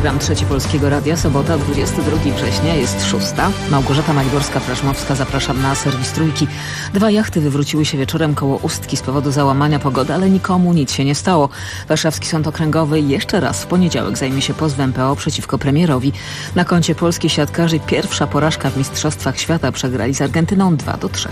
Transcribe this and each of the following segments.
Program Trzeci Polskiego Radia, sobota, 22 września, jest 6. Małgorzata Maliborska-Praszmowska, zapraszam na serwis Trójki. 2 jachty wywróciły się wieczorem koło Ustki z powodu załamania pogody, ale nikomu nic się nie stało. Warszawski Sąd Okręgowy jeszcze raz w poniedziałek zajmie się pozwem PO przeciwko premierowi. Na koncie polskich siatkarzy pierwsza porażka w Mistrzostwach Świata, przegrali z Argentyną 2-3.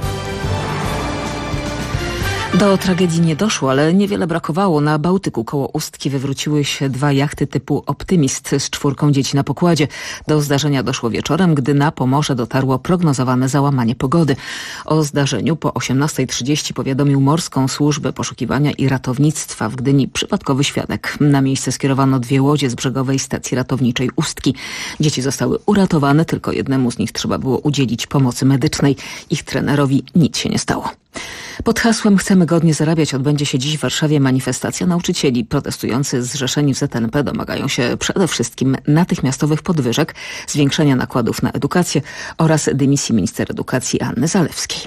Do tragedii nie doszło, ale niewiele brakowało. Na Bałtyku koło Ustki wywróciły się 2 jachty typu Optymist z 4 dzieci na pokładzie. Do zdarzenia doszło wieczorem, gdy na Pomorze dotarło prognozowane załamanie pogody. O zdarzeniu po 18:30 powiadomił Morską Służbę Poszukiwania i Ratownictwa w Gdyni przypadkowy świadek. Na miejsce skierowano 2 łodzie z brzegowej stacji ratowniczej Ustki. Dzieci zostały uratowane, tylko jednemu z nich trzeba było udzielić pomocy medycznej. Ich trenerowi nic się nie stało. Pod hasłem Chcemy godnie zarabiać odbędzie się dziś w Warszawie manifestacja nauczycieli. Protestujący zrzeszeni w ZNP domagają się przede wszystkim natychmiastowych podwyżek, zwiększenia nakładów na edukację oraz dymisji minister edukacji Anny Zalewskiej.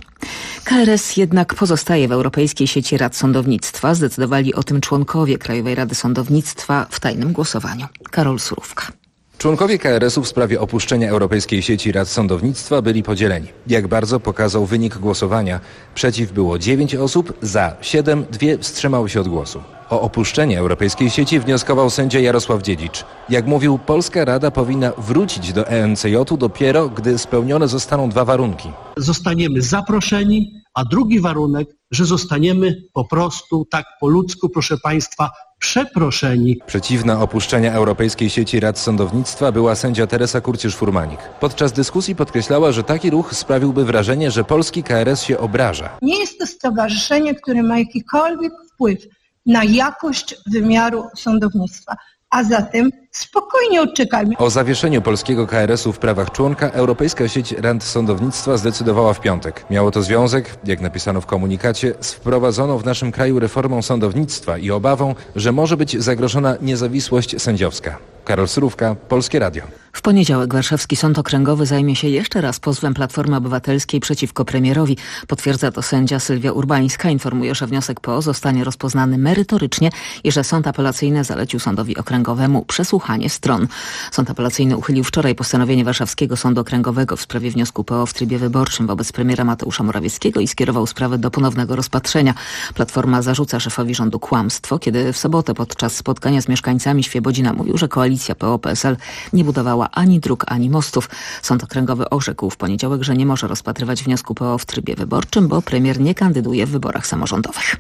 KRS jednak pozostaje w Europejskiej Sieci Rad Sądownictwa. Zdecydowali o tym członkowie Krajowej Rady Sądownictwa w tajnym głosowaniu. Karol Surówka. Członkowie KRS-u w sprawie opuszczenia Europejskiej Sieci Rad Sądownictwa byli podzieleni. Jak bardzo pokazał wynik głosowania. Przeciw było 9 osób, za 7, 2 wstrzymały się od głosu. O opuszczenie Europejskiej Sieci wnioskował sędzia Jarosław Dziedzic. Jak mówił, Polska Rada powinna wrócić do ENCJ-u dopiero, gdy spełnione zostaną 2 warunki. Zostaniemy zaproszeni, a drugi warunek, że zostaniemy po prostu tak po ludzku, proszę Państwa, przeproszeni. Przeciwna opuszczenia Europejskiej Sieci Rad Sądownictwa była sędzia Teresa Kurciusz-Furmanik. Podczas dyskusji podkreślała, że taki ruch sprawiłby wrażenie, że polski KRS się obraża. Nie jest to stowarzyszenie, które ma jakikolwiek wpływ na jakość wymiaru sądownictwa. A zatem spokojnie odczekajmy. O zawieszeniu polskiego KRS-u w prawach członka Europejska Sieć Rad Sądownictwa zdecydowała w piątek. Miało to związek, jak napisano w komunikacie, z wprowadzoną w naszym kraju reformą sądownictwa i obawą, że może być zagrożona niezawisłość sędziowska. Karol Surówka, Polskie Radio. W poniedziałek Warszawski Sąd Okręgowy zajmie się jeszcze raz pozwem Platformy Obywatelskiej przeciwko premierowi. Potwierdza to sędzia Sylwia Urbańska. Informuje, że wniosek PO zostanie rozpoznany merytorycznie i że Sąd Apelacyjny zalecił Sądowi Okręgowemu przesłuchanie stron. Sąd Apelacyjny uchylił wczoraj postanowienie Warszawskiego Sądu Okręgowego w sprawie wniosku PO w trybie wyborczym wobec premiera Mateusza Morawieckiego i skierował sprawę do ponownego rozpatrzenia. Platforma zarzuca szefowi rządu kłamstwo, kiedy w sobotę podczas spotkania z mieszkańcami Świebodzina mówił, że koalicja PO-PSL nie budowała ani dróg, ani mostów. Sąd Okręgowy orzekł w poniedziałek, że nie może rozpatrywać wniosku PO w trybie wyborczym, bo premier nie kandyduje w wyborach samorządowych.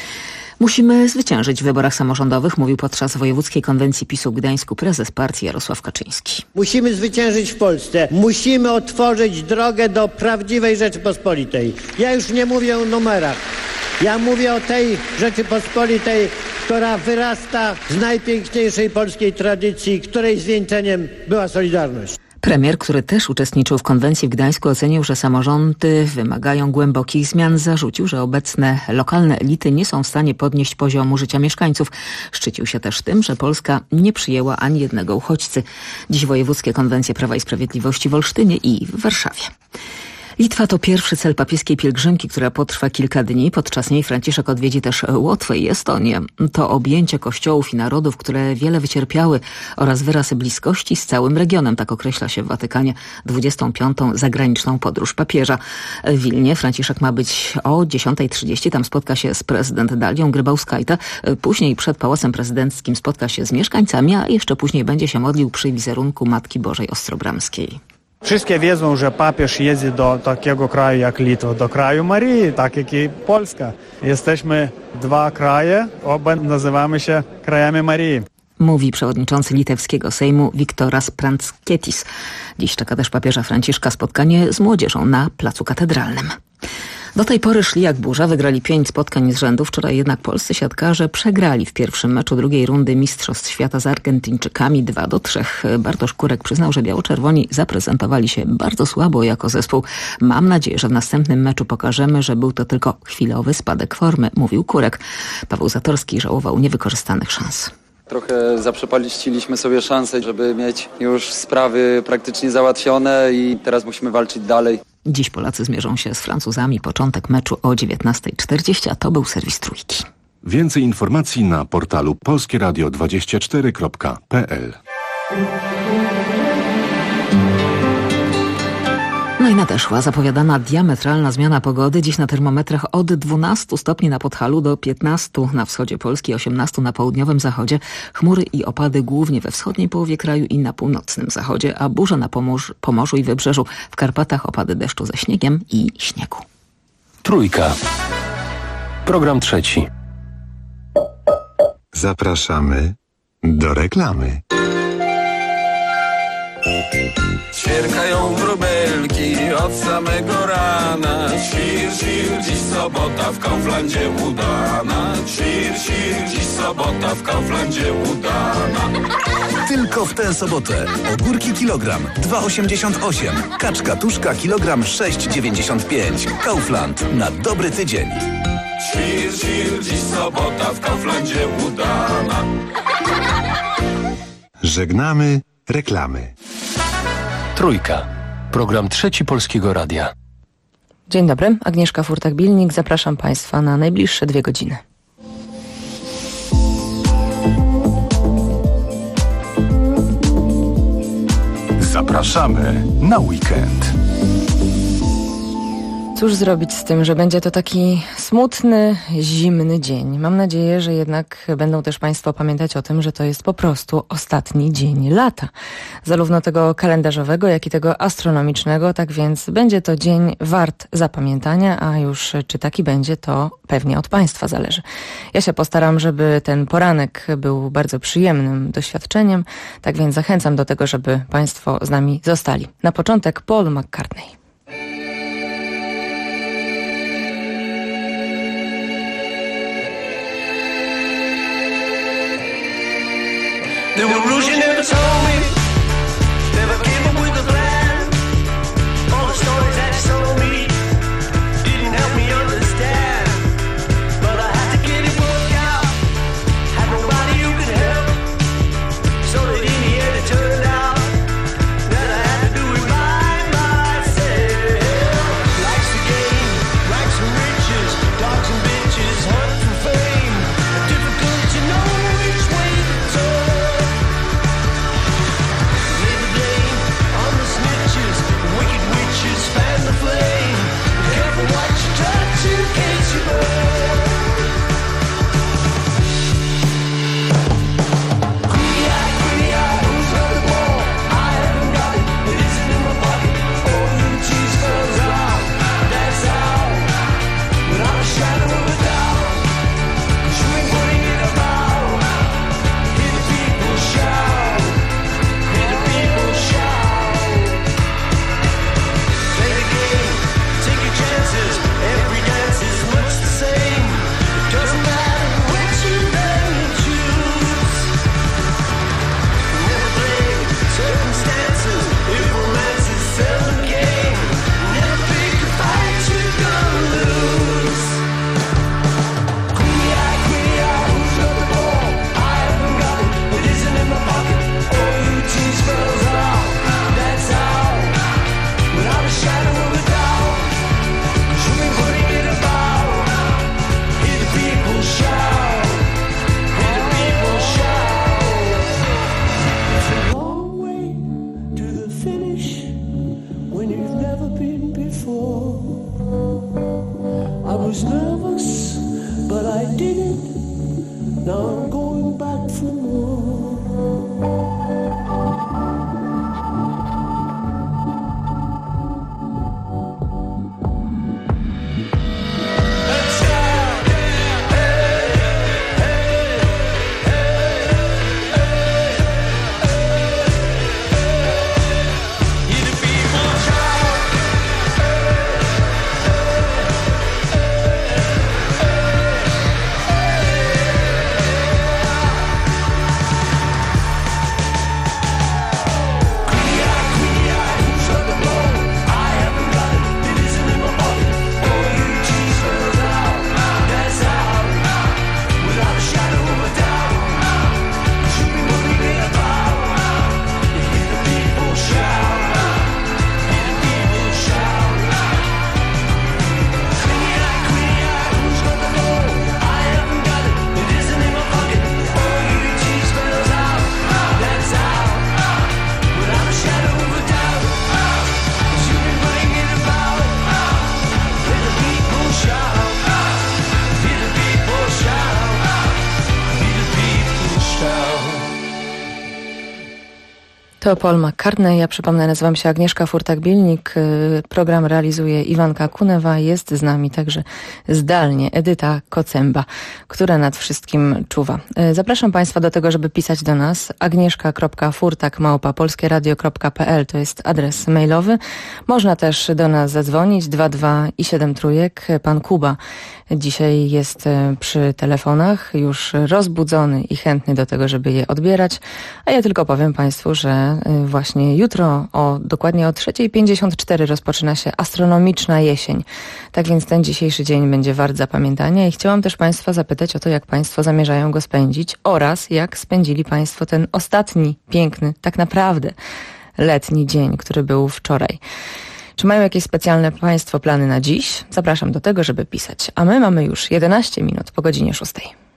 Musimy zwyciężyć w wyborach samorządowych, mówił podczas Wojewódzkiej Konwencji PiS-u w Gdańsku prezes partii Jarosław Kaczyński. Musimy zwyciężyć w Polsce. Musimy otworzyć drogę do prawdziwej Rzeczypospolitej. Ja już nie mówię o numerach. Ja mówię o tej Rzeczypospolitej, która wyrasta z najpiękniejszej polskiej tradycji, której zwieńczeniem była Solidarność. Premier, który też uczestniczył w konwencji w Gdańsku, ocenił, że samorządy wymagają głębokich zmian. Zarzucił, że obecne lokalne elity nie są w stanie podnieść poziomu życia mieszkańców. Szczycił się też tym, że Polska nie przyjęła ani jednego uchodźcy. Dziś wojewódzkie konwencje Prawa i Sprawiedliwości w Olsztynie i w Warszawie. Litwa to pierwszy cel papieskiej pielgrzymki, która potrwa kilka dni. Podczas niej Franciszek odwiedzi też Łotwę i Estonię. To objęcie kościołów i narodów, które wiele wycierpiały oraz wyraz bliskości z całym regionem. Tak określa się w Watykanie 25. zagraniczną podróż papieża. W Wilnie Franciszek ma być o 10:30. Tam spotka się z prezydent Dalią Grybauskajte. Później przed Pałacem Prezydenckim spotka się z mieszkańcami, a jeszcze później będzie się modlił przy wizerunku Matki Bożej Ostrobramskiej. Wszystkie wiedzą, że papież jedzie do takiego kraju jak Litwa, do kraju Marii, tak jak i Polska. Jesteśmy 2 kraje, oba nazywamy się krajami Marii. Mówi przewodniczący litewskiego Sejmu Viktoras Pranckietis. Dziś czeka też papieża Franciszka spotkanie z młodzieżą na Placu Katedralnym. Do tej pory szli jak burza, wygrali 5 spotkań z rzędu. Wczoraj jednak polscy siatkarze przegrali w pierwszym meczu drugiej rundy Mistrzostw Świata z Argentyńczykami 2-3. Bartosz Kurek przyznał, że biało-czerwoni zaprezentowali się bardzo słabo jako zespół. Mam nadzieję, że w następnym meczu pokażemy, że był to tylko chwilowy spadek formy, mówił Kurek. Paweł Zatorski żałował niewykorzystanych szans. Trochę zaprzepaliśmy sobie szansę, żeby mieć już sprawy praktycznie załatwione i teraz musimy walczyć dalej. Dziś Polacy zmierzą się z Francuzami. Początek meczu o 19:40, a to był serwis Trójki. Więcej informacji na portalu polskieradio24.pl. No i nadeszła zapowiadana diametralna zmiana pogody. Dziś na termometrach od 12 stopni na Podhalu do 15 na wschodzie Polski, 18 na południowym zachodzie. Chmury i opady głównie we wschodniej połowie kraju i na północnym zachodzie, a burze na Pomorzu i Wybrzeżu. W Karpatach opady deszczu ze śniegiem i śniegu. Trójka. Program trzeci. Zapraszamy do reklamy. Ćwierkają wróbelki od samego rana. Świr, świr, dziś sobota w Kauflandzie udana. Świr, świr, dziś sobota w Kauflandzie udana. Tylko w tę sobotę. Ogórki kilogram 2,88. Kaczka tuszka kilogram 6,95. Kaufland na dobry tydzień. Świr, świr, dziś sobota w Kauflandzie udana. Żegnamy reklamy. Trójka. Program trzeci Polskiego Radia. Dzień dobry, Agnieszka Furtak-Bilnik. Zapraszam Państwa na najbliższe 2 godziny. Zapraszamy na weekend. Cóż zrobić z tym, że będzie to taki smutny, zimny dzień? Mam nadzieję, że jednak będą też Państwo pamiętać o tym, że to jest po prostu ostatni dzień lata. Zarówno tego kalendarzowego, jak i tego astronomicznego. Tak więc będzie to dzień wart zapamiętania, a już czy taki będzie, to pewnie od Państwa zależy. Ja się postaram, żeby ten poranek był bardzo przyjemnym doświadczeniem. Tak więc zachęcam do tego, żeby Państwo z nami zostali. Na początek Paul McCartney. There were rules you never told me. Never came up with a plan. All the stories that you told me didn't help me understand. But I had to get it worked out. Had nobody who could help. So that in the end it turned out that I had to do it by myself. Life's a game, life's some riches, dogs and bitches, hunt for fame. Difficult to know which way to turn. To Paul McCartney, ja przypomnę, nazywam się Agnieszka Furtak-Bielnik, program realizuje Iwanka Kunewa, jest z nami także zdalnie Edyta Kocemba, która nad wszystkim czuwa. Zapraszam Państwa do tego, żeby pisać do nas. agnieszka.furtak@polskieradio.pl to jest adres mailowy. Można też do nas zadzwonić 22 i 7 trójek. Pan Kuba dzisiaj jest przy telefonach, już rozbudzony i chętny do tego, żeby je odbierać, a ja tylko powiem Państwu, że właśnie jutro dokładnie o 3:54 rozpoczyna się astronomiczna jesień. Tak więc ten dzisiejszy dzień będzie wart zapamiętania i chciałam też Państwa zapytać o to, jak Państwo zamierzają go spędzić oraz jak spędzili Państwo ten ostatni, piękny, tak naprawdę letni dzień, który był wczoraj. Czy mają jakieś specjalne Państwo plany na dziś? Zapraszam do tego, żeby pisać. A my mamy już 11 minut po godzinie 6.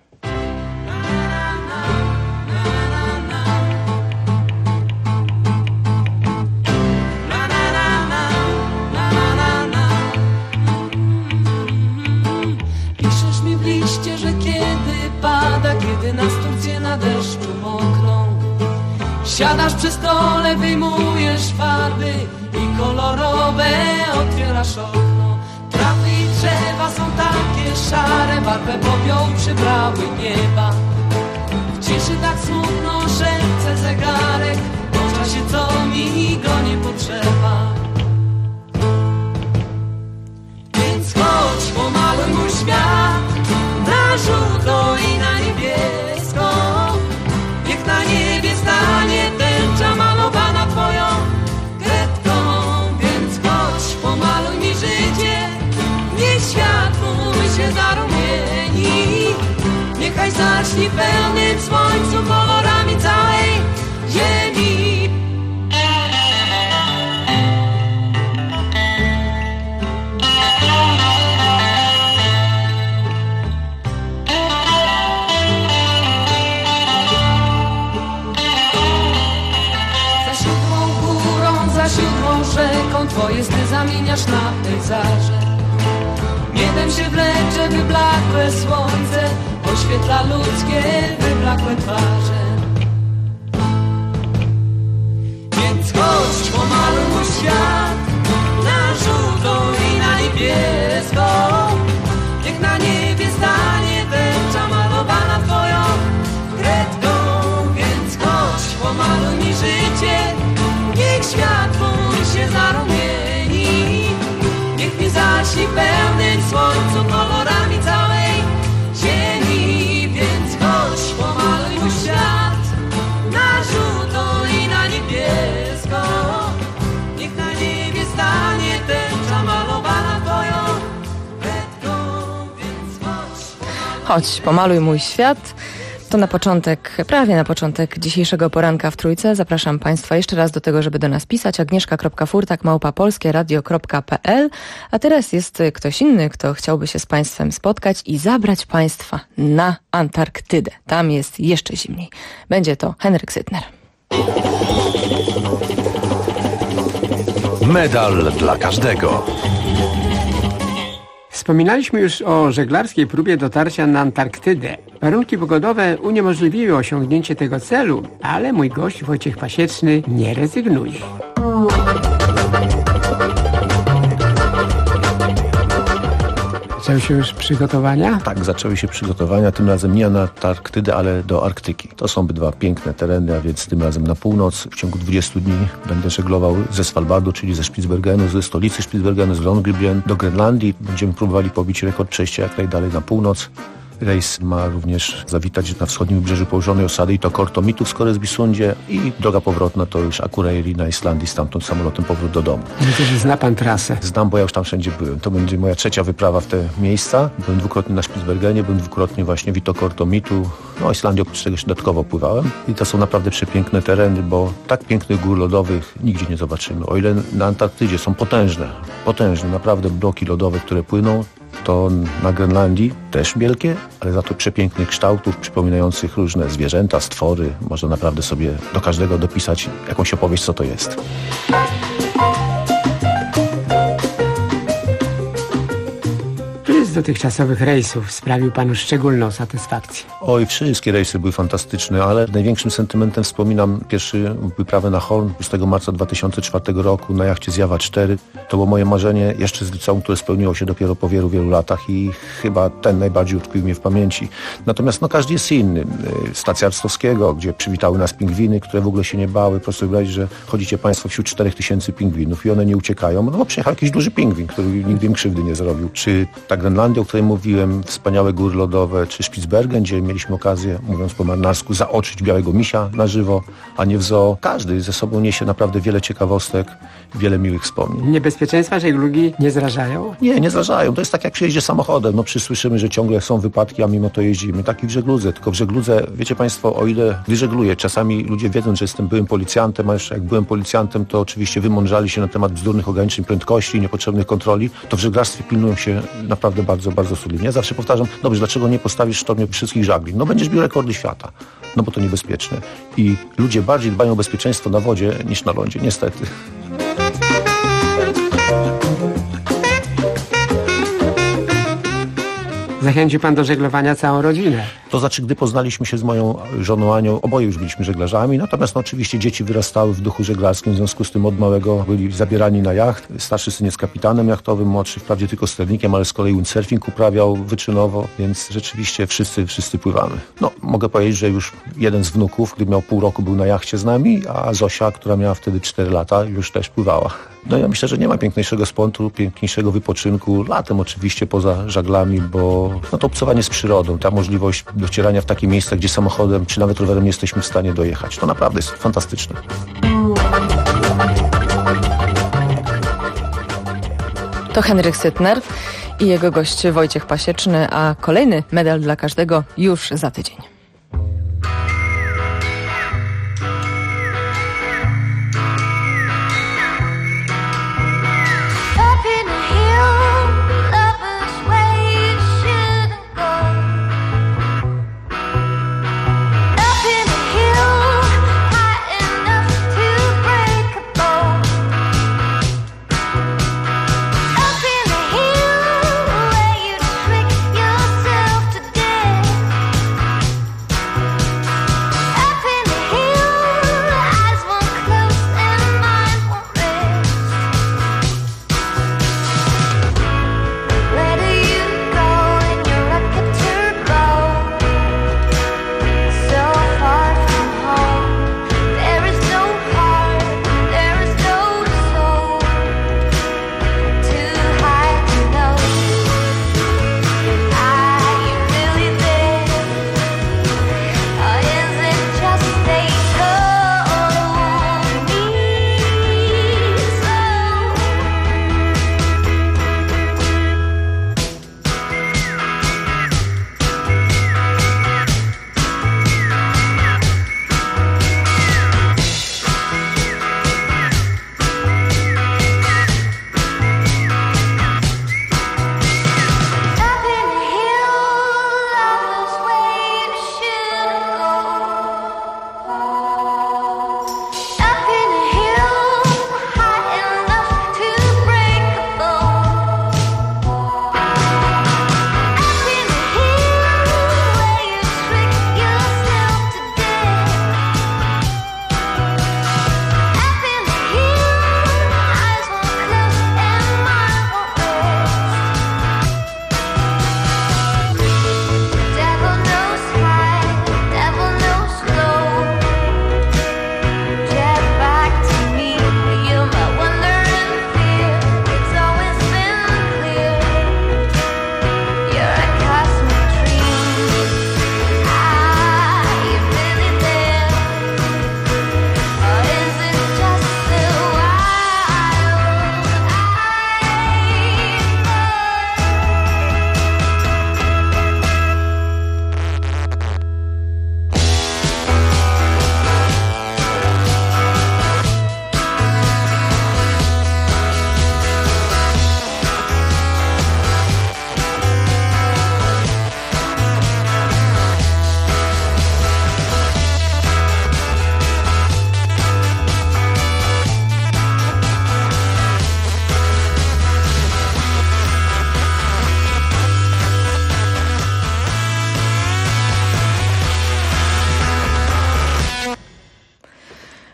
Piszesz mi w liście, że kiedy pada, kiedy nas Turcje na deszczu mokną, siadasz przy stole, wyjmujesz farby i kolorowe otwierasz okno. Trawy i drzewa są takie szare, barwę popiół przybrały nieba. W ciszy tak smutno szepce zegarek, o czasie co mi go nie potrzeba. Więc chodź, pomaluj mój świat na żółto i na niebiesko. Niech na niebie stanie tęcza malowana twoją kredką. Więc chodź, pomaluj mi życie, niech świat mój się zarumieni. Niechaj zaśni pełnym słońcu kolorami całej ziemi. Za siódmą rzeką twoje sny zamieniasz na pejzaże. Niebem się wlecze wyblakłe słońce, oświetla ludzkie wyblakłe twarze. Więc chodź, pomaluj mój świat na żółto i na niebiesko. Niech na niebie stanie tęcza malowana twoją kredką. Więc chodź, pomaluj mi życie, niech świat mój się zarumieni. Niech mi zaśni pełnym słońcu kolorami całej ziemi. Więc chodź, pomaluj mój świat na żółto i na niebiesko. Niech na niebie stanie tęcza malowana twoją kredką. Więc Chodź, pomaluj mój świat. To na początek, prawie na początek dzisiejszego poranka w Trójce. Zapraszam Państwa jeszcze raz do tego, żeby do nas pisać. agnieszka.furtak@polskieradio.pl. A teraz jest ktoś inny, kto chciałby się z Państwem spotkać i zabrać Państwa na Antarktydę. Tam jest jeszcze zimniej. Będzie to Henryk Sytner. Medal dla każdego. Wspominaliśmy już o żeglarskiej próbie dotarcia na Antarktydę. Warunki pogodowe uniemożliwiły osiągnięcie tego celu, ale mój gość Wojciech Pasieczny nie rezygnuje. Zaczęły się już przygotowania? Tak, zaczęły się przygotowania, tym razem nie na Antarktydę, ale do Arktyki. To są obydwa piękne tereny, a więc tym razem na północ. W ciągu 20 dni będę żeglował ze Svalbardu, czyli ze Spitsbergenu, ze stolicy Spitsbergenu, z Longyearbyen do Grenlandii. Będziemy próbowali pobić rekord przejścia jak najdalej na północ. Rejs ma również zawitać na wschodnim wybrzeżu położonej osady i to Kortomitu w Skoresbisundzie i droga powrotna to już Akureyri na Islandii, stamtąd samolotem powrót do domu. Widzę, że zna pan trasę. Znam, bo ja już tam wszędzie byłem. To będzie moja trzecia wyprawa w te miejsca. Byłem dwukrotnie na Spitsbergenie, byłem dwukrotnie właśnie w Kortomitu. No Islandię oprócz tego jeszcze dodatkowo pływałem. I to są naprawdę przepiękne tereny, bo tak pięknych gór lodowych nigdzie nie zobaczymy. O ile na Antarktydzie są potężne, naprawdę bloki lodowe, które płyną, to na Grenlandii też wielkie, ale za to przepięknych kształtów, przypominających różne zwierzęta, stwory. Można naprawdę sobie do każdego dopisać jakąś opowieść, co to jest. To jest z dotychczasowych rejsów sprawił panu szczególną satysfakcję? Oj, wszystkie rejsy były fantastyczne, ale największym sentymentem wspominam pierwszy wyprawę na Horn 6 marca 2004 roku na jachcie Zjawa 4. To było moje marzenie jeszcze z liceum, które spełniło się dopiero po wielu, wielu latach i chyba ten najbardziej utkwił mnie w pamięci. Natomiast każdy jest inny. Stacja Arstowskiego, gdzie przywitały nas pingwiny, które w ogóle się nie bały. Proszę wyobrazić, że chodzicie państwo wśród 4000 pingwinów i one nie uciekają, no bo przyjechał jakiś duży pingwin, który nigdy im krzywdy nie zrobił. Czy ta Grenlandia, o której mówiłem, wspaniałe góry lodowe, czy Spitsbergen, gdzie mieliśmy okazję, mówiąc po marynarsku, zaoczyć białego misia na żywo, a nie w zoo. Każdy ze sobą niesie naprawdę wiele ciekawostek, wiele miłych wspomnień. Niebezpieczeństwa żeglugi nie zrażają? Nie zrażają. To jest tak jak przy jeździe samochodem. Przysłyszymy, że ciągle są wypadki, a mimo to jeździmy. Tak i w żegludze. Tylko w żegludze, wiecie państwo, o ile wyżegluję, czasami ludzie wiedzą, że jestem byłym policjantem, a jeszcze jak byłem policjantem, to oczywiście wymądrzali się na temat bzdurnych ograniczeń prędkości, niepotrzebnych kontroli, to w żeglarstwie pilnują się naprawdę bardzo, bardzo solidnie. Ja zawsze powtarzam, dobrze, dlaczego nie postawisz w sztormie wszystkich żagli? No będziesz bił rekordy świata. No bo to niebezpieczne. I ludzie bardziej dbają o bezpieczeństwo na wodzie niż na lądzie, niestety. Zachęcił pan do żeglowania całą rodzinę. To znaczy, gdy poznaliśmy się z moją żoną Anią, oboje już byliśmy żeglarzami, natomiast oczywiście dzieci wyrastały w duchu żeglarskim, w związku z tym od małego byli zabierani na jacht. Starszy syn jest kapitanem jachtowym, młodszy wprawdzie tylko sternikiem, ale z kolei windsurfing uprawiał wyczynowo, więc rzeczywiście wszyscy pływamy. Mogę powiedzieć, że już jeden z wnuków, gdy miał pół roku, był na jachcie z nami, a Zosia, która miała wtedy 4 lata, już też pływała. Ja myślę, że nie ma piękniejszego sportu, piękniejszego wypoczynku, latem oczywiście poza żaglami, bo to obcowanie z przyrodą, ta możliwość docierania w takie miejsca, gdzie samochodem czy nawet rowerem nie jesteśmy w stanie dojechać. To naprawdę jest fantastyczne. To Henryk Sytner i jego gość Wojciech Pasieczny, a kolejny medal dla każdego już za tydzień.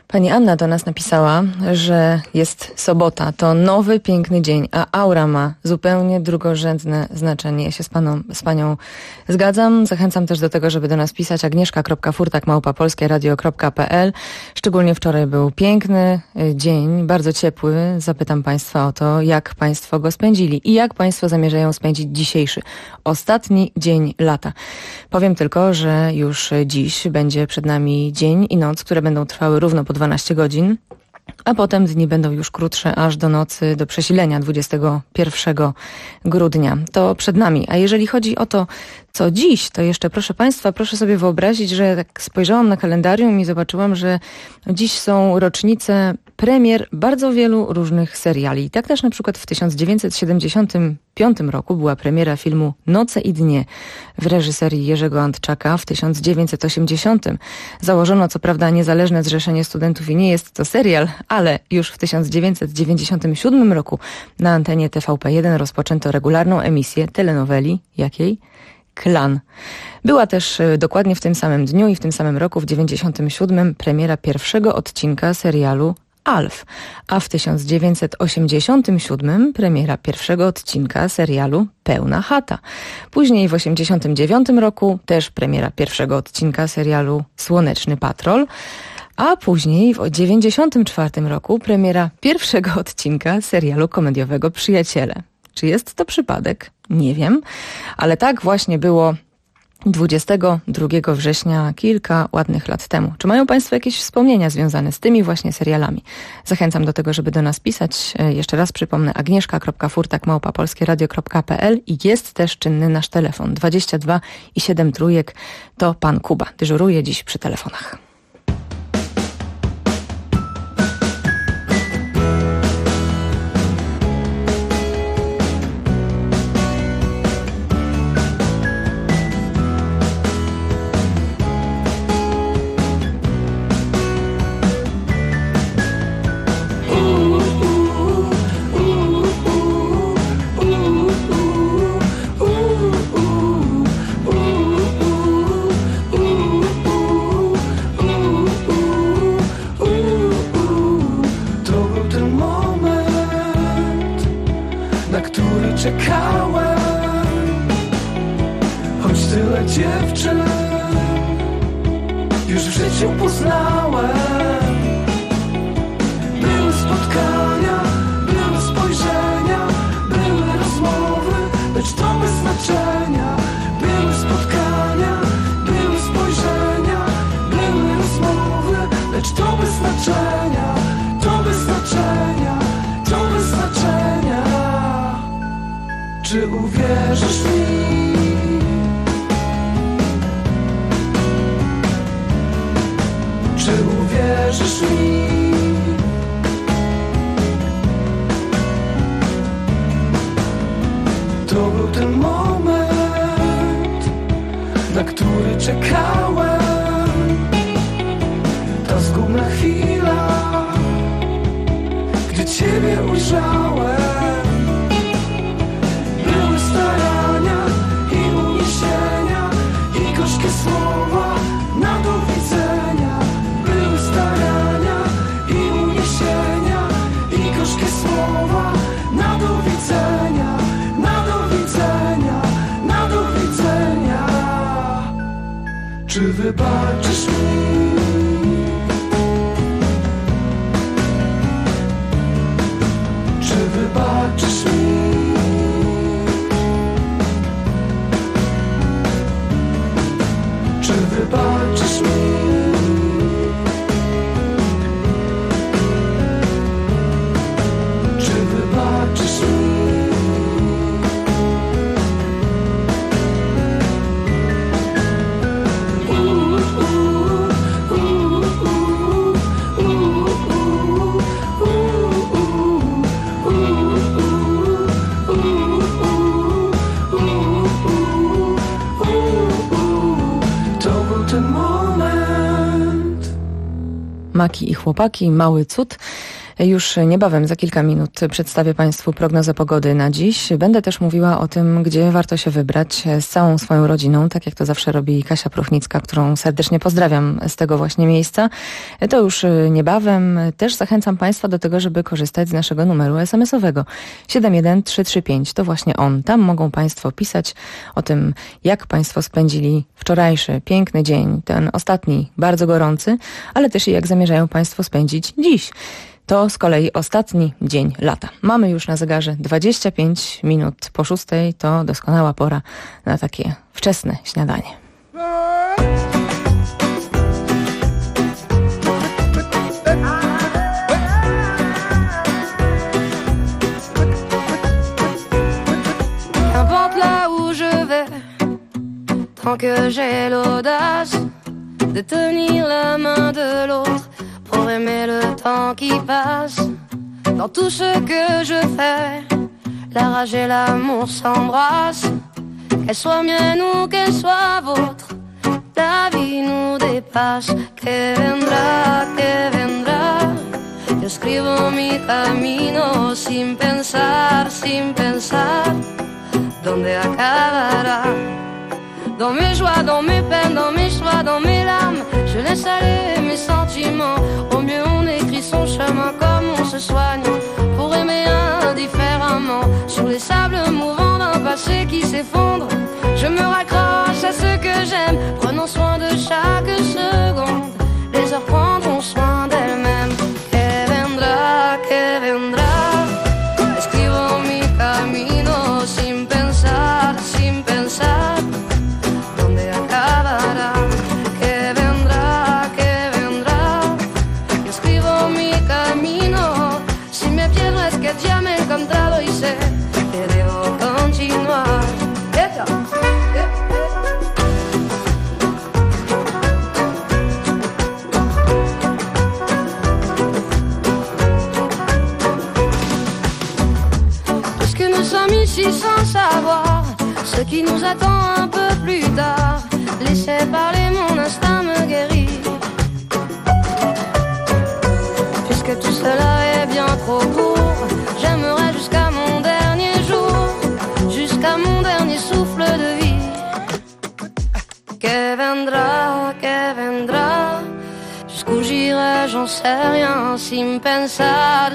Pani Anna do nas napisała, że jest sobota, to nowy, piękny dzień, a aura ma zupełnie drugorzędne znaczenie. Ja się z panią zgadzam. Zachęcam też do tego, żeby do nas pisać agnieszka.furtak@polskieradio.pl. Szczególnie wczoraj był piękny dzień, bardzo ciepły. Zapytam państwa o to, jak państwo go spędzili i jak państwo zamierzają spędzić dzisiejszy, ostatni dzień lata. Powiem tylko, że już dziś będzie przed nami dzień i noc, które będą trwały równo po 12 godzin, a potem dni będą już krótsze aż do nocy, do przesilenia 21 grudnia. To przed nami. A jeżeli chodzi o to, co dziś, to jeszcze proszę państwa, proszę sobie wyobrazić, że tak spojrzałam na kalendarium i zobaczyłam, że dziś są rocznice premier bardzo wielu różnych seriali. Tak też na przykład w 1975 roku była premiera filmu Noce i dnie w reżyserii Jerzego Antczaka. W 1980 założono co prawda Niezależne Zrzeszenie Studentów i nie jest to serial, ale już w 1997 roku na antenie TVP1 rozpoczęto regularną emisję telenoweli. Jakiej? Klan. Była też dokładnie w tym samym dniu i w tym samym roku, w 1997, premiera pierwszego odcinka serialu Alf, a w 1987 premiera pierwszego odcinka serialu Pełna chata. Później w 1989 roku też premiera pierwszego odcinka serialu Słoneczny Patrol, a później w 1994 roku premiera pierwszego odcinka serialu komediowego Przyjaciele. Czy jest to przypadek? Nie wiem, ale tak właśnie było 22 września, kilka ładnych lat temu. Czy mają państwo jakieś wspomnienia związane z tymi właśnie serialami? Zachęcam do tego, żeby do nas pisać. Jeszcze raz przypomnę, agnieszka.furtak@polskieradio.pl i jest też czynny nasz telefon 22 i 7 trójek. To pan Kuba dyżuruje dziś przy telefonach. Czy uwierzysz mi? Czy uwierzysz mi? To był ten moment, na który czekałem. Ta zgubna chwila, gdy Ciebie ujrzałem. Słowa na do widzenia, były starania i uniesienia, i gorzkie słowa na do widzenia, na do widzenia, na do widzenia. Czy wybaczysz mi? Czy wybaczysz mi? Czy wybaczysz mi? Czy wybaczysz mi? Maki i chłopaki, mały cud. Już niebawem, za kilka minut przedstawię Państwu prognozę pogody na dziś. Będę też mówiła o tym, gdzie warto się wybrać z całą swoją rodziną, tak jak to zawsze robi Kasia Pruchnicka, którą serdecznie pozdrawiam z tego właśnie miejsca. To już niebawem. Też zachęcam Państwa do tego, żeby korzystać z naszego numeru SMS-owego 71335. To właśnie on. Tam mogą Państwo pisać o tym, jak Państwo spędzili wczorajszy piękny dzień, ten ostatni bardzo gorący, ale też i jak zamierzają Państwo spędzić dziś. To z kolei ostatni dzień lata. Mamy już na zegarze 25 minut po 6. To doskonała pora na takie wczesne śniadanie. Qu'importe là où je vais, tant que j'ai l'audace de tenir la main de l'autre pour aimer le temps qui passe. Dans tout ce que je fais, la rage et l'amour s'embrassent. Qu'elle soit mienne ou qu'elle soit vôtre, la vie nous dépasse. Que vendrá, yo escribo mi camino sin pensar, dónde acabará. Dans mes joies, dans mes peines, dans mes choix, dans mes larmes, je laisse aller mes sentiments. Au mieux on écrit son chemin comme on se soigne pour aimer indifféremment. Sur les sables mouvants d'un passé qui s'effondre, je me raccroche à ce que j'aime, prenons soin de chaque seconde. Les heures prendront soin d'elles-mêmes. Que vendrá, escribo mi camino sin pensar, dónde acabará. Que vendrá, yo escribo mi camino. Si me pierdo es que ya me he encontrado y sé que debo continuar. Puisque nous sommes ici sans savoir ce qui nous attend un peu plus tard, laissez parler, mon instinct me guérit. Puisque tout cela est bien trop court, j'aimerais jusqu'à mon dernier jour, jusqu'à mon dernier souffle de vie. Que vendrá, jusqu'où j'irai, j'en sais rien, sin pensar,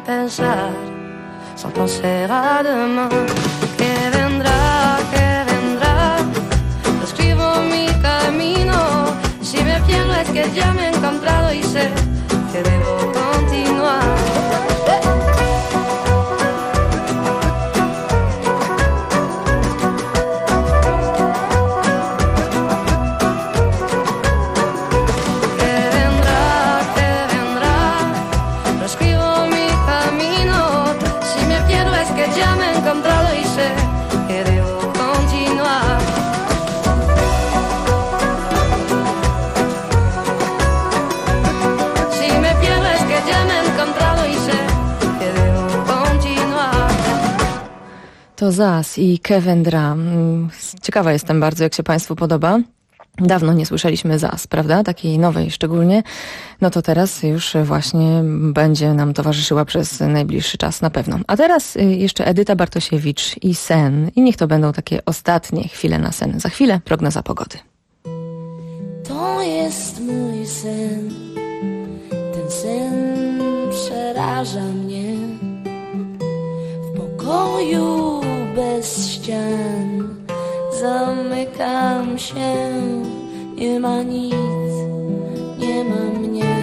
sans penser à demain. Que vendrá, yo escribo mi camino. Si me pierdo es que ya me he encontrado y sé que debo continuar. To Zaz i Que vendrá. Ciekawa jestem bardzo, jak się Państwu podoba. Dawno nie słyszeliśmy Zaz, prawda? Takiej nowej szczególnie. No to teraz już właśnie będzie nam towarzyszyła przez najbliższy czas na pewno. A teraz jeszcze Edyta Bartosiewicz i sen. I niech to będą takie ostatnie chwile na sen. Za chwilę prognoza pogody. To jest mój sen. Ten sen przeraża mnie. W pokoju bez ścian zamykam się, nie ma nic, nie ma mnie.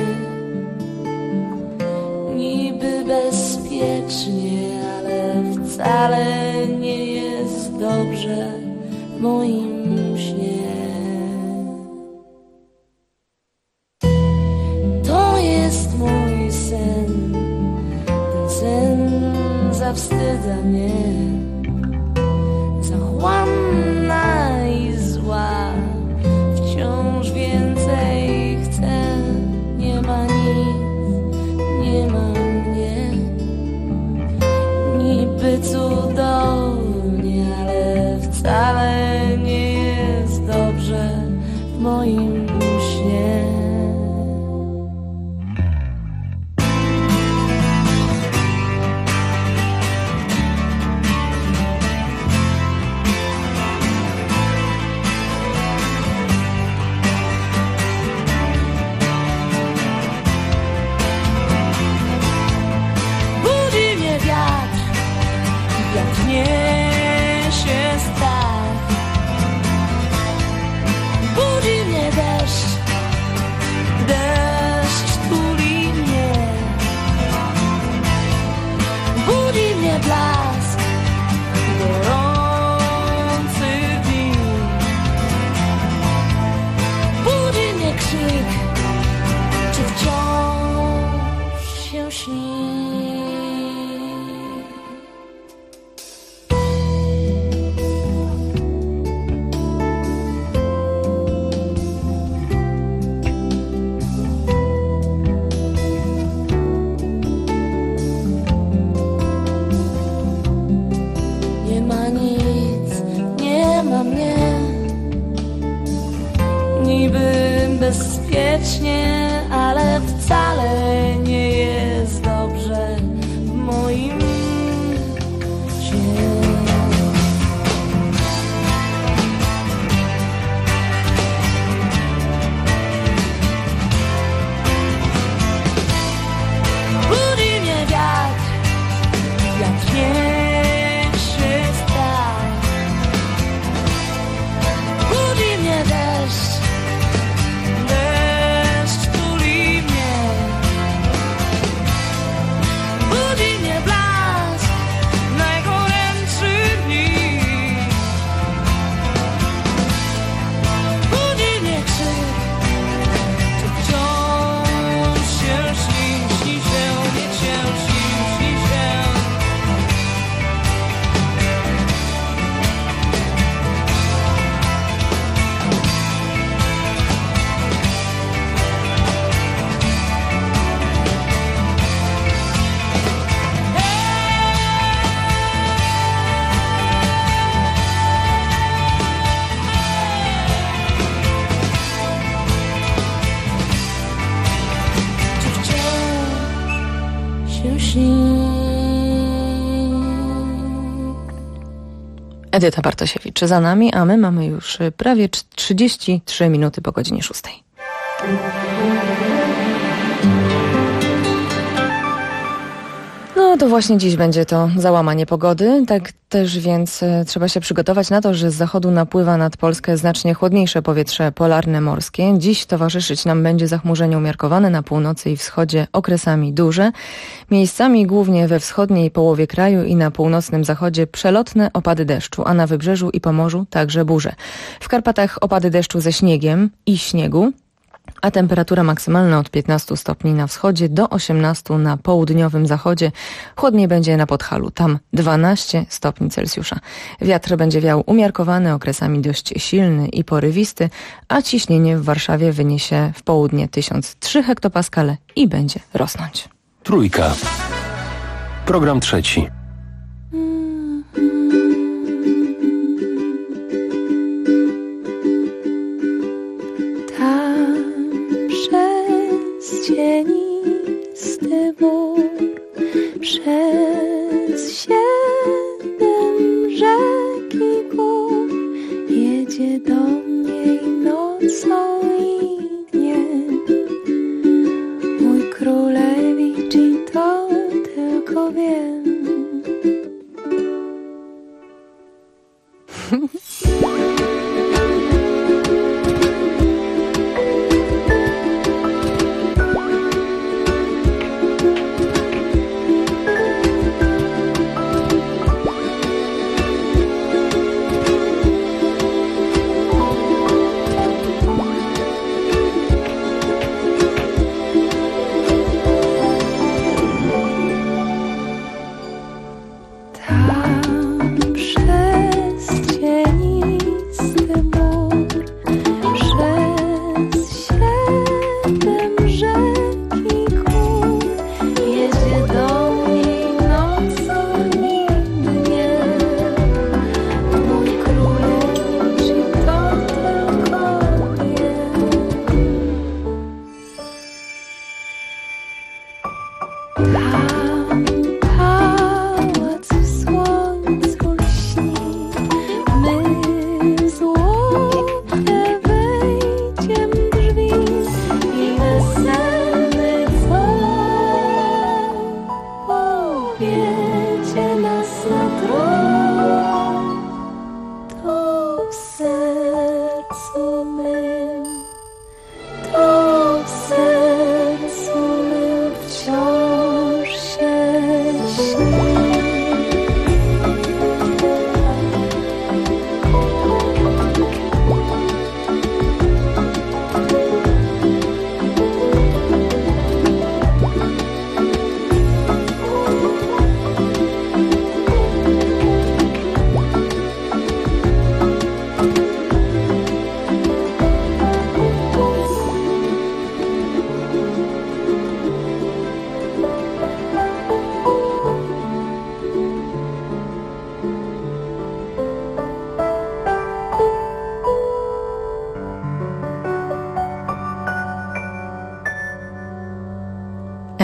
Niby bezpiecznie, ale wcale nie jest dobrze w moim śnie. To jest mój sen, ten sen zawstydza mnie. Zachłanna i zła, wciąż więcej chcę. Nie ma nic, nie ma mnie. Niby cudownie, ale wcale nie jest dobrze w moim śnie. Nie ma nic, nie ma mnie. Niby bezpiecznie, ale wcale nie jest dobrze w moim ciele. Budzi mnie wiatr, wiatr niesie strach. Budzi mnie deszcz, deszcz tuli mnie. Budzi mnie blask najgorętszych dni. Budzi mnie krzyk, czy wciąż się śni, śni się, nie się, śni się. Czy wciąż się śni? Edyta Bartosiewicz za nami, a my mamy już prawie 33 minuty po godzinie 6. No to właśnie dziś będzie to załamanie pogody, tak też więc trzeba się przygotować na to, że z zachodu napływa nad Polskę znacznie chłodniejsze powietrze polarne morskie. Dziś towarzyszyć nam będzie zachmurzenie umiarkowane na północy i wschodzie, okresami duże. Miejscami głównie we wschodniej połowie kraju i na północnym zachodzie przelotne opady deszczu, a na wybrzeżu i Pomorzu także burze. W Karpatach opady deszczu ze śniegiem i śniegu, a temperatura maksymalna od 15 stopni na wschodzie do 18 na południowym zachodzie. Chłodniej będzie na Podhalu, tam 12 stopni Celsjusza. Wiatr będzie wiał umiarkowany, okresami dość silny i porywisty, a ciśnienie w Warszawie wyniesie w południe 1003 hektopaskale i będzie rosnąć. Trójka. Program trzeci. Przez cienisty bór, przez 7 rzek i gór jedzie do mnie i nocą i dniem. Mój królewicz i to tylko wiem.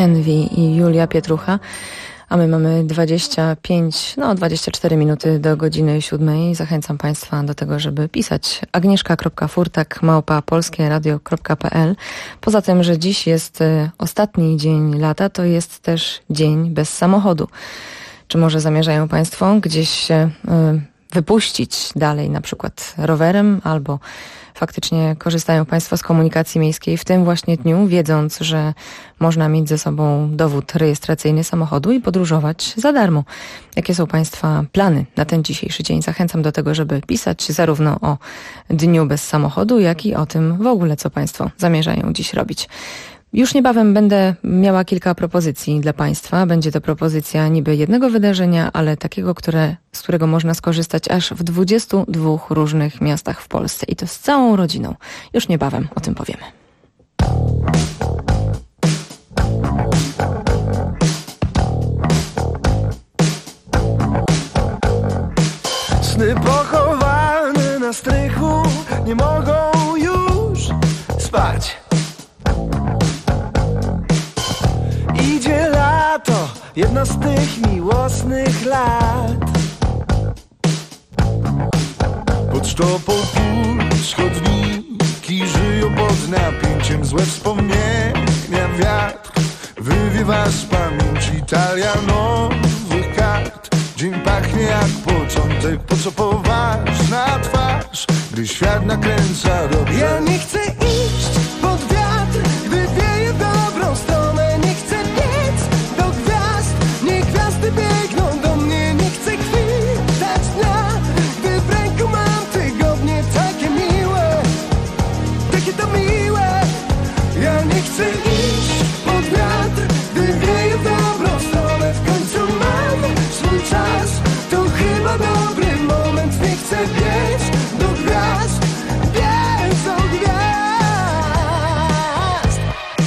Envy i Julia Pietrucha. A my mamy 24 minuty do godziny 7. Zachęcam Państwa do tego, żeby pisać agnieszka.furtak@polskieradio.pl. Poza tym, że dziś jest ostatni dzień lata, to jest też dzień bez samochodu. Czy może zamierzają Państwo gdzieś się wypuścić dalej, na przykład rowerem, albo faktycznie korzystają Państwo z komunikacji miejskiej w tym właśnie dniu, wiedząc, że można mieć ze sobą dowód rejestracyjny samochodu i podróżować za darmo. Jakie są Państwa plany na ten dzisiejszy dzień? Zachęcam do tego, żeby pisać zarówno o dniu bez samochodu, jak i o tym w ogóle, co Państwo zamierzają dziś robić. Już niebawem będę miała kilka propozycji dla Państwa. Będzie to propozycja niby jednego wydarzenia, ale takiego, z którego można skorzystać aż w 22 różnych miastach w Polsce. I to z całą rodziną. Już niebawem o tym powiemy. Sny pochowane na strychu nie mogą już spać. Idzie lato, jedno z tych miłosnych lat. Pod sztopą pusz chodniki żyją pod napięciem. Złe wspomnienia wiatr wywiewa z pamięci. Talia nowych kart. Dzień pachnie jak początek. Po co poważna twarz, gdy świat nakręca do brzegu? Ja nie chcę iść pod wiatr, gdy wieje w dobrą stronę. Nie chcę biec do gwiazd, niech gwiazdy biegną do mnie. Nie chcę chwytać dnia, gdy w ręku mam tygodnie. Takie miłe, takie to miłe. Ja nie chcę iść pod wiatr, gdy wieje w dobrą stronę. W końcu mam swój czas, to chyba dobry moment. Nie chcę biec do gwiazd, biec do gwiazd.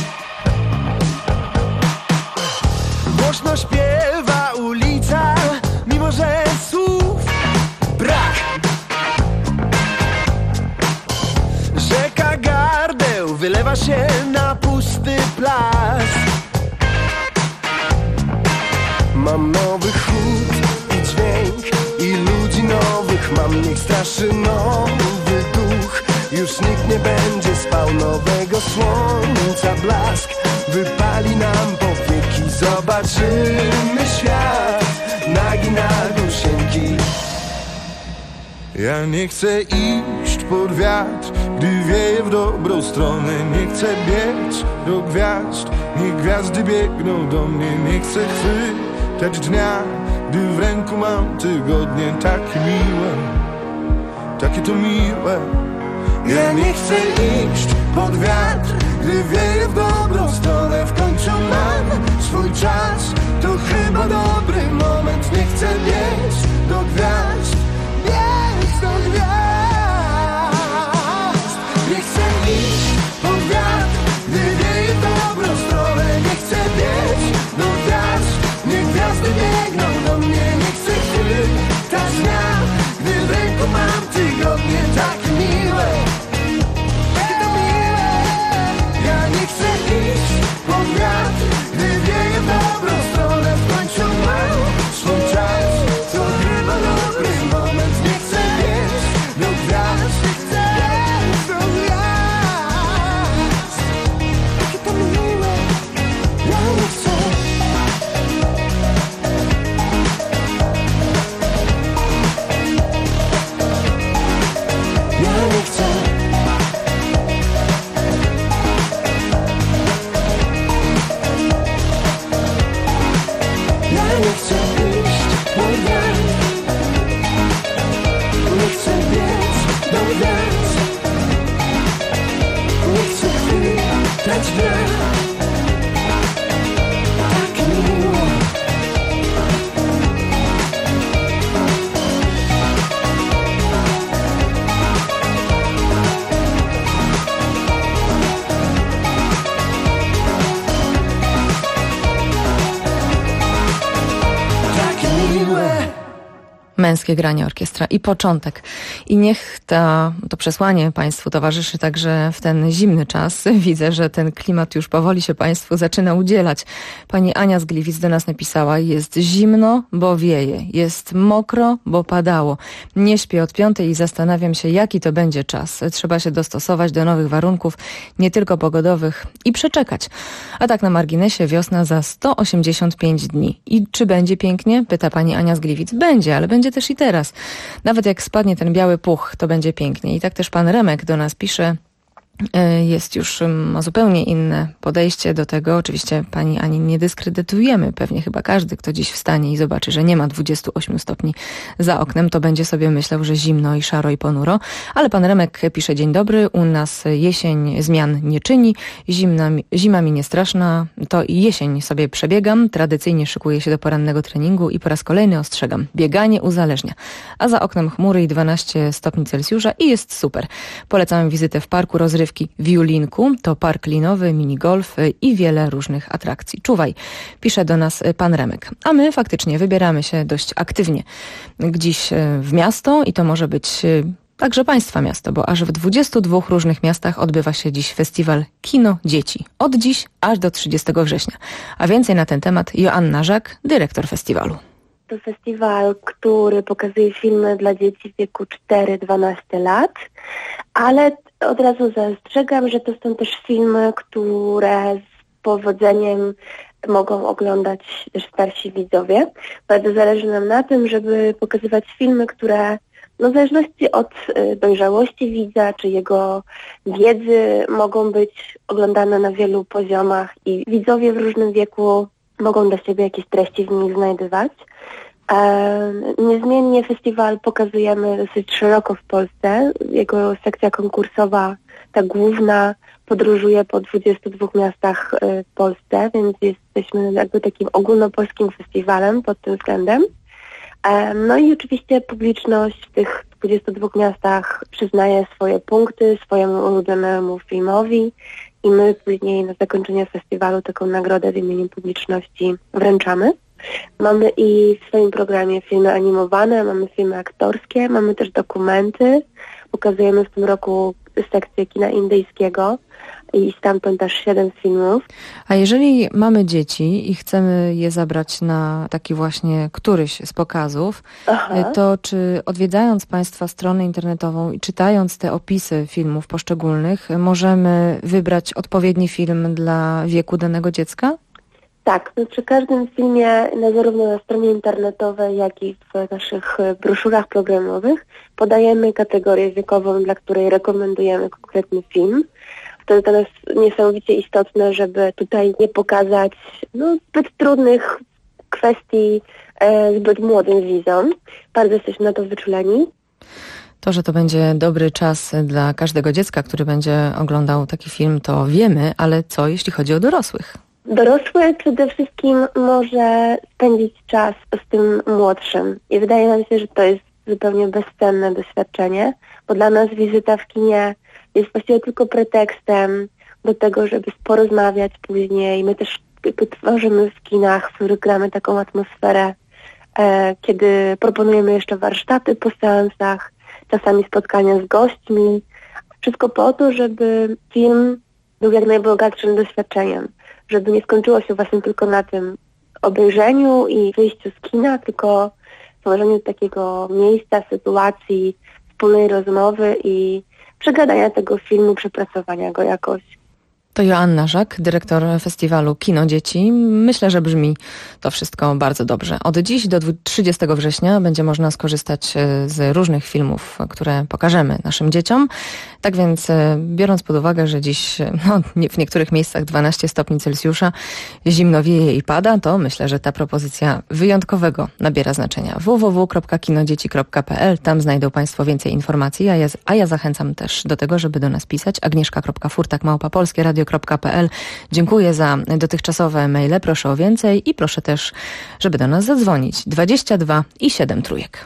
Głośno śpiewa ulica, mimo że słów brak. Rzeka gardeł wylewa się na pusty plac. Mam nowy chód i dźwięk i ludzi nowych mam. Niech straszy nowy duch. Już nikt nie będzie spał. Nowego słońca blask wypali nam powieki. Zobaczymy świat nagi na gusieńki. Ja nie chcę iść pod wiatr, gdy wieje w dobrą stronę. Nie chcę biec do gwiazd, niech gwiazdy biegną do mnie. Nie chcę chwytać dnia, gdy w ręku mam tygodnie. Takie miłe, takie to miłe. Ja nie chcę iść pod wiatr, gdy wieje w dobrą stronę. W końcu mam swój czas, to chyba dobry moment. Nie chcę biec do gwiazd, biec do gwiazd. Nie chcę iść pod wiatr, gdy wieje w dobrą stronę. Nie chcę biec do gwiazd, niech gwiazdy biegną do mnie. Nie chcę chwytać dnia, gdy w ręku mam tygodnie. Takie miłe, takie to miłe. Ja nie chcę iść pod wiatr, gdy wieje w dobrą stronę. W końcu mam swój czas, to chyba dobry moment. Nie chcę biec do gwiazd, chcę biec do gwiazd. Takie to miłe, ja nie chcę. Ja nie chcę. Ja nie chcę iść pod wiatr. Nie chcę biec do gwiazd. Nie chcę chwytać dnia. Takie miłe. Męskie granie orkiestra i początek. I niech to przesłanie Państwu towarzyszy także w ten zimny czas. Widzę, że ten klimat już powoli się Państwu zaczyna udzielać. Pani Ania z Gliwic do nas napisała: jest zimno, bo wieje. Jest mokro, bo padało. Nie śpię od 5 i zastanawiam się, jaki to będzie czas. Trzeba się dostosować do nowych warunków, nie tylko pogodowych, i przeczekać. A tak na marginesie, wiosna za 185 dni. I czy będzie pięknie? Pyta pani Ania z Gliwic. Będzie, ale będzie też i teraz. Nawet jak spadnie ten biały puch, to będzie pięknie. I tak też pan Remek do nas pisze. Jest już, ma zupełnie inne podejście do tego. Oczywiście pani Ani nie dyskredytujemy. Pewnie chyba każdy, kto dziś wstanie i zobaczy, że nie ma 28 stopni za oknem, to będzie sobie myślał, że zimno i szaro i ponuro. Ale pan Remek pisze: dzień dobry, u nas jesień zmian nie czyni, zima mi nie straszna, to i jesień sobie przebiegam, tradycyjnie szykuję się do porannego treningu i po raz kolejny ostrzegam, bieganie uzależnia. A za oknem chmury i 12 stopni Celsjusza i jest super. Polecam wizytę w parku rozrywki w Julinku, to park linowy, minigolf i wiele różnych atrakcji. Czuwaj, pisze do nas pan Remek. A my faktycznie wybieramy się dość aktywnie gdzieś w miasto i to może być także państwa miasto, bo aż w 22 różnych miastach odbywa się dziś festiwal Kino Dzieci. Od dziś aż do 30 września. A więcej na ten temat Joanna Żak, dyrektor festiwalu. To festiwal, który pokazuje filmy dla dzieci w wieku 4-12 lat, ale od razu zastrzegam, że to są też filmy, które z powodzeniem mogą oglądać też starsi widzowie. Bardzo zależy nam na tym, żeby pokazywać filmy, które w zależności od dojrzałości widza czy jego wiedzy mogą być oglądane na wielu poziomach i widzowie w różnym wieku mogą dla siebie jakieś treści w nich znajdywać. Niezmiennie festiwal pokazujemy dosyć szeroko w Polsce. Jego sekcja konkursowa, ta główna, podróżuje po 22 miastach w Polsce, więc jesteśmy jakby takim ogólnopolskim festiwalem pod tym względem. No i oczywiście publiczność w tych 22 miastach przyznaje swoje punkty swojemu ulubionemu filmowi i my później na zakończenie festiwalu taką nagrodę w imieniu publiczności wręczamy. Mamy i w swoim programie filmy animowane, mamy filmy aktorskie, mamy też dokumenty. Pokazujemy w tym roku sekcję kina indyjskiego i stamtąd też 7 filmów. A jeżeli mamy dzieci i chcemy je zabrać na taki właśnie któryś z pokazów, to czy odwiedzając Państwa stronę internetową i czytając te opisy filmów poszczególnych, możemy wybrać odpowiedni film dla wieku danego dziecka? Tak, przy każdym filmie, zarówno na stronie internetowej, jak i w naszych broszurach programowych podajemy kategorię wiekową, dla której rekomendujemy konkretny film. To jest dla nas niesamowicie istotne, żeby tutaj nie pokazać zbyt trudnych kwestii zbyt młodym widzom. Bardzo jesteśmy na to wyczuleni. To, że to będzie dobry czas dla każdego dziecka, który będzie oglądał taki film, to wiemy, ale co jeśli chodzi o dorosłych? Dorosły przede wszystkim może spędzić czas z tym młodszym i wydaje nam się, że to jest zupełnie bezcenne doświadczenie, bo dla nas wizyta w kinie jest właściwie tylko pretekstem do tego, żeby porozmawiać później. My też tworzymy w kinach, w których gramy taką atmosferę, kiedy proponujemy jeszcze warsztaty po seansach, czasami spotkania z gośćmi. Wszystko po to, żeby film był jak najbogatszym doświadczeniem. Żeby nie skończyło się właśnie tylko na tym obejrzeniu i wyjściu z kina, tylko stworzeniu takiego miejsca, sytuacji, wspólnej rozmowy i przegadania tego filmu, przepracowania go jakoś. To Joanna Żak, dyrektor festiwalu Kino Dzieci. Myślę, że brzmi to wszystko bardzo dobrze. Od dziś do 30 września będzie można skorzystać z różnych filmów, które pokażemy naszym dzieciom. Tak więc biorąc pod uwagę, że dziś w niektórych miejscach 12 stopni Celsjusza, zimno wieje i pada, to myślę, że ta propozycja wyjątkowego nabiera znaczenia. www.kinodzieci.pl. Tam znajdą Państwo więcej informacji, a ja zachęcam też do tego, żeby do nas pisać. agnieszka.furtak@polskieradio.pl. Dziękuję za dotychczasowe maile. Proszę o więcej i proszę też, żeby do nas zadzwonić. 22 i 7 trójek.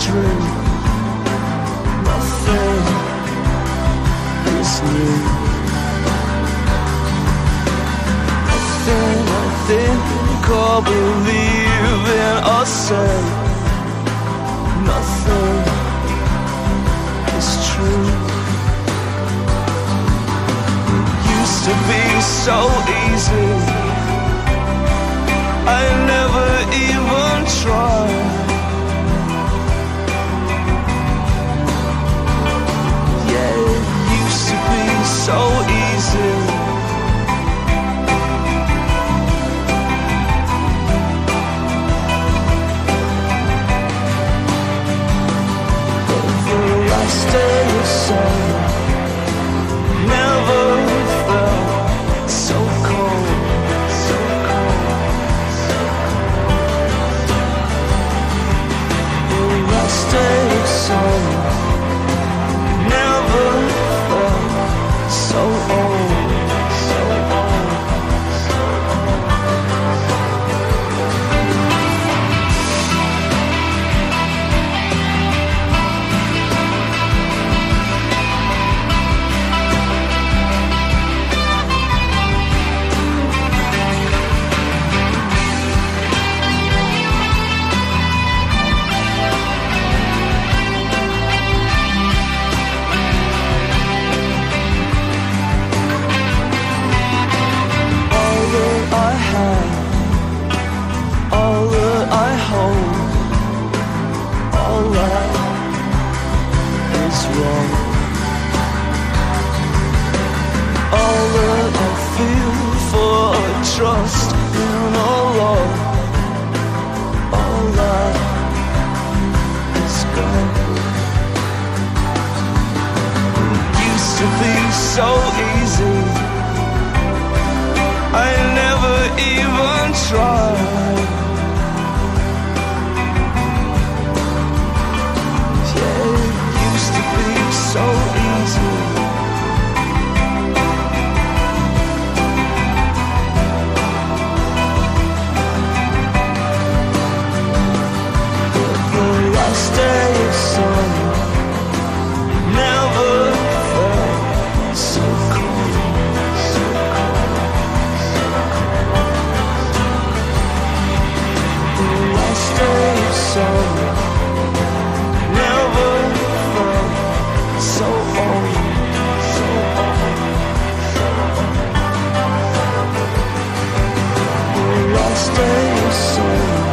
true. Nothing is new. I think or believe in or say nothing is true. It used to be so easy, I never even tried. Yeah, it used to be so easy. Stay the same. Never felt so cold, so cold, so cold. Will I stay the same? Never felt so old, so old, so trust in all love, all that is gone. It used to be so easy, I never even tried. Yeah, it used to be so easy. Stay the same. Never felt so cold, so cold, so cold. Will I stay the same? Never felt so old, so old, so old. Will I stay the same?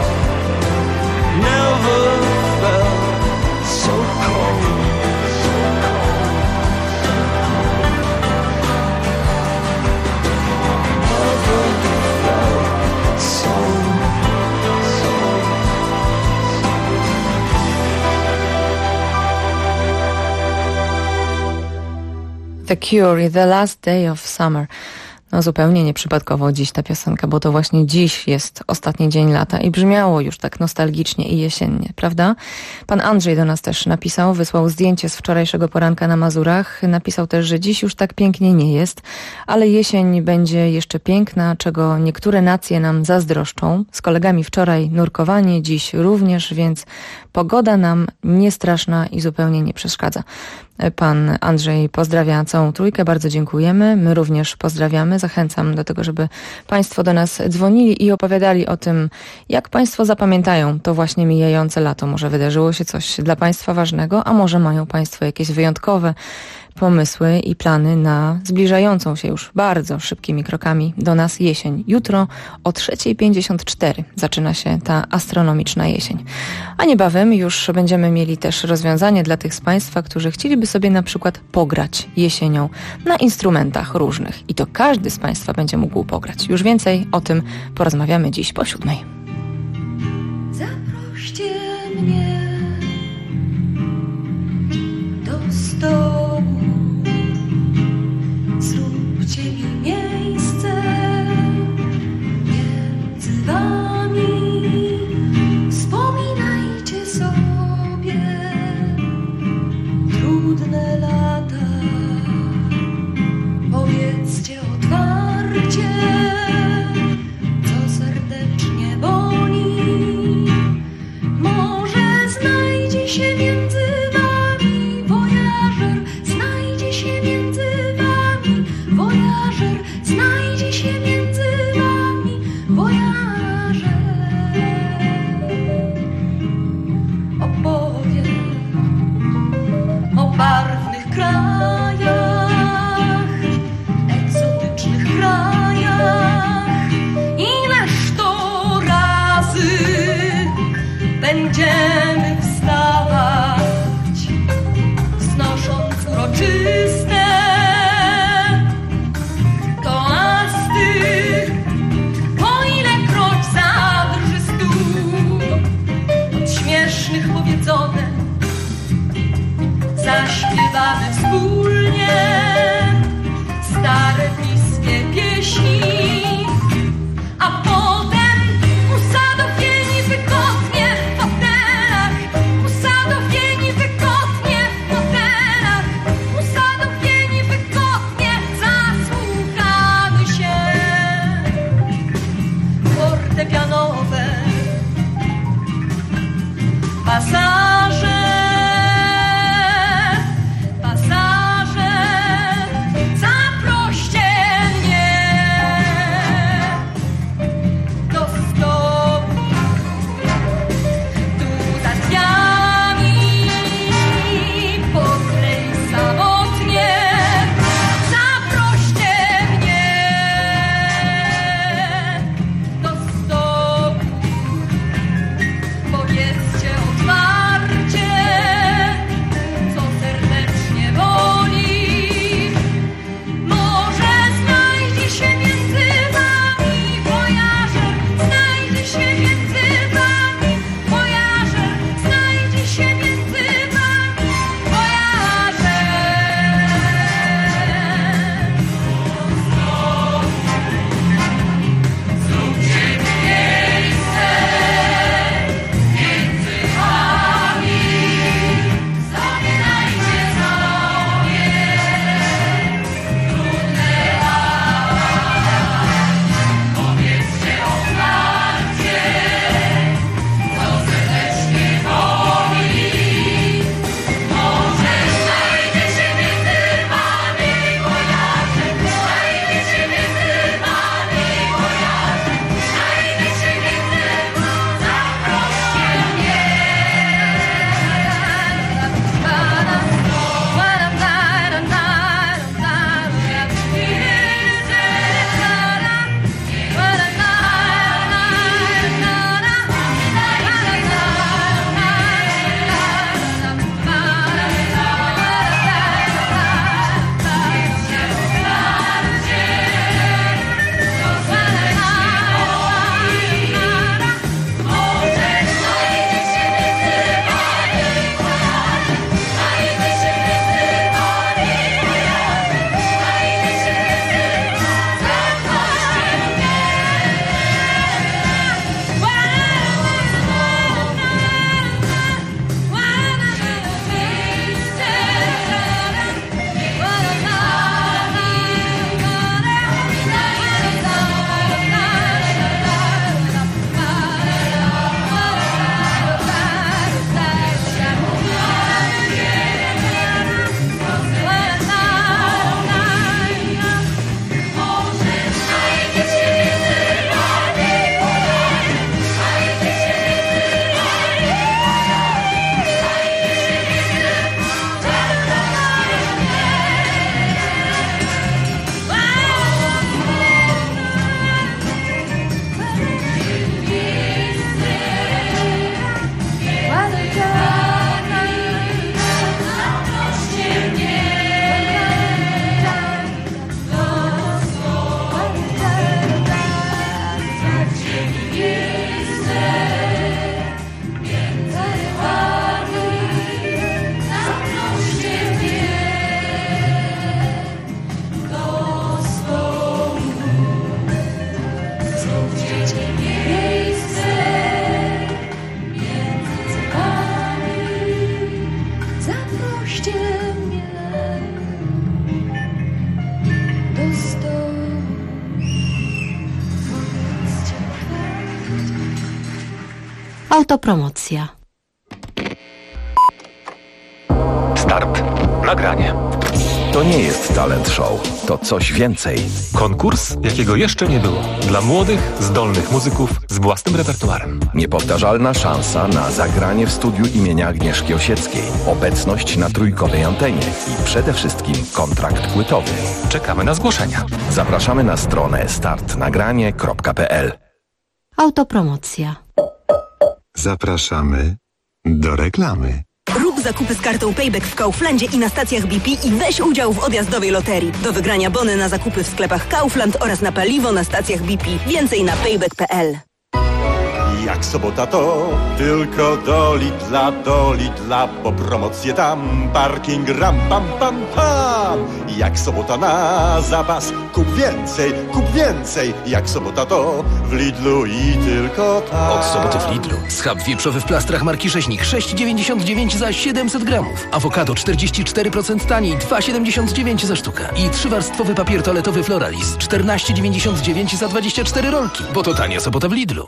Never felt so cold, so cold, so cold. Never felt so, so. The Cure i The Last Day of Summer. No zupełnie nieprzypadkowo dziś ta piosenka, bo to właśnie dziś jest ostatni dzień lata i brzmiało już tak nostalgicznie i jesiennie, prawda? Pan Andrzej do nas też napisał, wysłał zdjęcie z wczorajszego poranka na Mazurach. Napisał też, że dziś już tak pięknie nie jest, ale jesień będzie jeszcze piękna, czego niektóre nacje nam zazdroszczą. Z kolegami wczoraj nurkowanie, dziś również, więc pogoda nam nie straszna i zupełnie nie przeszkadza. Pan Andrzej pozdrawia całą trójkę, bardzo dziękujemy. My również pozdrawiamy. Zachęcam do tego, żeby Państwo do nas dzwonili i opowiadali o tym, jak Państwo zapamiętają to właśnie mijające lato. Może wydarzyło się coś dla Państwa ważnego, a może mają Państwo jakieś wyjątkowe pomysły i plany na zbliżającą się już bardzo szybkimi krokami do nas jesień. Jutro o 3:54 zaczyna się ta astronomiczna jesień. A niebawem już będziemy mieli też rozwiązanie dla tych z Państwa, którzy chcieliby sobie na przykład pograć jesienią na instrumentach różnych. I to każdy z Państwa będzie mógł pograć. Już więcej o tym porozmawiamy dziś po 7:00. Zaproście mnie do stołu. Zróbcie mi miejsce między wami. Wspominajcie sobie trudne lata. Powiedzcie otwarcie, co serdecznie boli. powiedzone, zaśpiewamy wspólnie stare, bliskie pieśni, a potem usadowieni wygodnie w fotelach, usadowieni wygodnie w fotelach, usadowieni wygodnie, zasłuchamy się. Fortepianowe pasaże, pasaże, zaproście mnie do stołu. Tu za drzwiami po kolei samotnie, zaproście mnie do stołu. Powiedzcie otwarcie, co serdecznie boli. Może znajdzie się między wami wojażer, znajdzie się między wami wojażer, znajdzie się między wami wojażer. Zróbcie miejsce między wami, zaminajcie sobie trudne lata. Powiedzcie otwarcie, co serdecznie boli. Może znajdzie się między wami wojażer, znajdzie się między wami wojażer, znajdzie się między wami, zaproście mnie. Zaproście mnie do stołu. Autopromocja. Start. Nagranie. To nie jest talent show, to coś więcej. Konkurs, jakiego jeszcze nie było. Dla młodych, zdolnych muzyków z własnym repertuarem. Niepowtarzalna szansa na zagranie w studiu imienia Agnieszki Osieckiej, obecność na trójkowej antenie i przede wszystkim kontrakt płytowy. Czekamy na zgłoszenia. Zapraszamy na stronę startnagranie.pl. Autopromocja. Zapraszamy do reklamy. Rób zakupy z kartą Payback w Kauflandzie i na stacjach BP i weź udział w odjazdowej loterii. Do wygrania bony na zakupy w sklepach Kaufland oraz na paliwo na stacjach BP. Więcej na payback.pl. Jak sobota to tylko do Lidla, bo promocje tam, parking ram pam pam pam. Jak sobota na zapas, kup więcej. Jak sobota to w Lidlu i tylko tam. Od soboty w Lidlu. Schab wieprzowy w plastrach marki Rzeźnik 6,99 za 700 gramów. Awokado 44% taniej, 2,79 za sztukę. I 3-warstwowy papier toaletowy Floralis 14,99 za 24 rolki. Bo to tania sobota w Lidlu.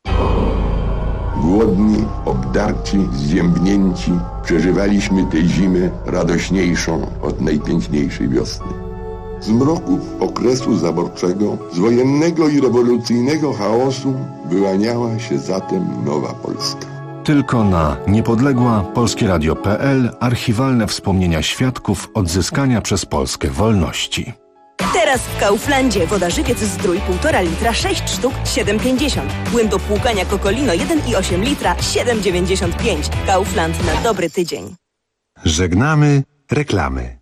Głodni, obdarci, zziębnięci, przeżywaliśmy tę zimę radośniejszą od najpiękniejszej wiosny. Z mroków okresu zaborczego, z wojennego i rewolucyjnego chaosu wyłaniała się zatem nowa Polska. Tylko na niepodległa.polskieradio.pl archiwalne wspomnienia świadków odzyskania przez Polskę wolności. Teraz w Kauflandzie woda żywiec Zdrój 1,5 litra 6 sztuk 7,50. Płyn do płukania Kokolino 1,8 litra 7,95. Kaufland na dobry tydzień. Żegnamy reklamy.